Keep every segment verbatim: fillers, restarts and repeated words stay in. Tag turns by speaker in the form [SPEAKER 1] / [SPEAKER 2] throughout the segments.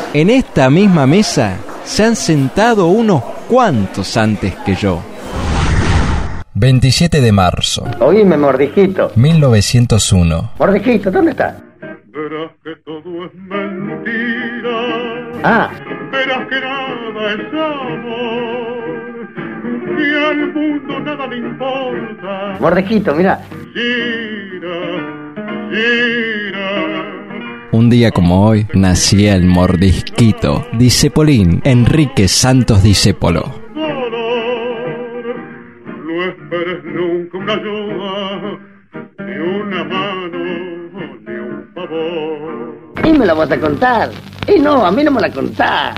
[SPEAKER 1] En esta misma mesa se han sentado unos cuantos antes que yo. veintisiete de marzo.
[SPEAKER 2] Oíme, mordijito.
[SPEAKER 1] mil novecientos uno.
[SPEAKER 2] Mordijito, ¿dónde estás?
[SPEAKER 3] Verás que todo es mentira.
[SPEAKER 2] Ah.
[SPEAKER 3] Verás que nada es amor. Que al mundo nada le importa.
[SPEAKER 2] Mordijito, mira.
[SPEAKER 3] Gira, gira.
[SPEAKER 1] Un día como hoy nacía el mordisquito Discepolín Enrique Santos Discépolo.
[SPEAKER 3] No esperes nunca una ayuda, ni una mano, ni un favor.
[SPEAKER 2] Y me la vas a contar. Y no, a mí no me la contás.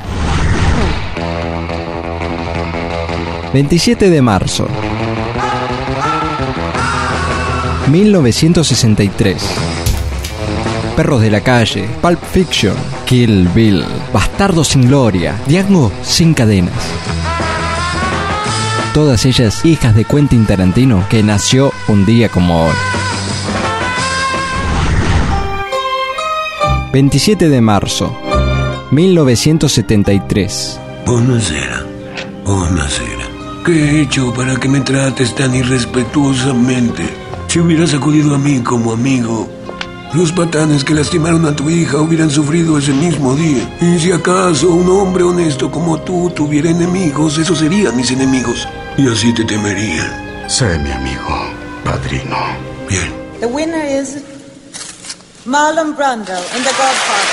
[SPEAKER 1] veintisiete de marzo. mil novecientos sesenta y tres. Perros de la calle, Pulp Fiction, Kill Bill, Bastardo sin gloria, Django sin cadenas. Todas ellas hijas de Quentin Tarantino, que nació un día como hoy. veintisiete de marzo, mil novecientos setenta y tres.
[SPEAKER 4] Buonasera, buonasera. ¿Qué he hecho para que me trates tan irrespetuosamente? Si hubieras acudido a mí como amigo, los patanes que lastimaron a tu hija hubieran sufrido ese mismo día. Y si acaso un hombre honesto como tú tuviera enemigos, esos serían mis enemigos. Y así te temerían.
[SPEAKER 5] Sé mi amigo, padrino.
[SPEAKER 4] Bien.
[SPEAKER 6] The winner is Marlon Brando in The Godfather.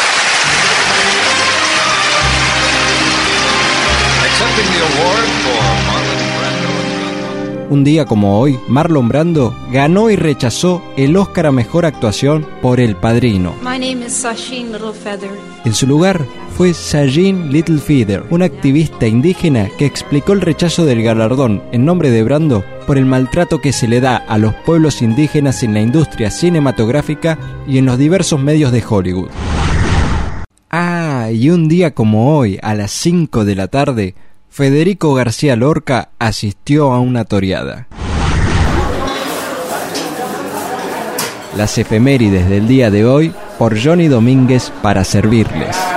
[SPEAKER 7] Accepting the award for Marlon Brando.
[SPEAKER 1] Un día como hoy, Marlon Brando ganó y rechazó el Oscar a Mejor Actuación por El Padrino.
[SPEAKER 8] My name is Sasheen Littlefeather.
[SPEAKER 1] En su lugar fue Sasheen Littlefeather, una activista indígena que explicó el rechazo del galardón en nombre de Brando por el maltrato que se le da a los pueblos indígenas en la industria cinematográfica y en los diversos medios de Hollywood. Ah, y un día como hoy, a las cinco de la tarde, Federico García Lorca asistió a una toreada. Las efemérides del día de hoy por Johnny Domínguez para servirles.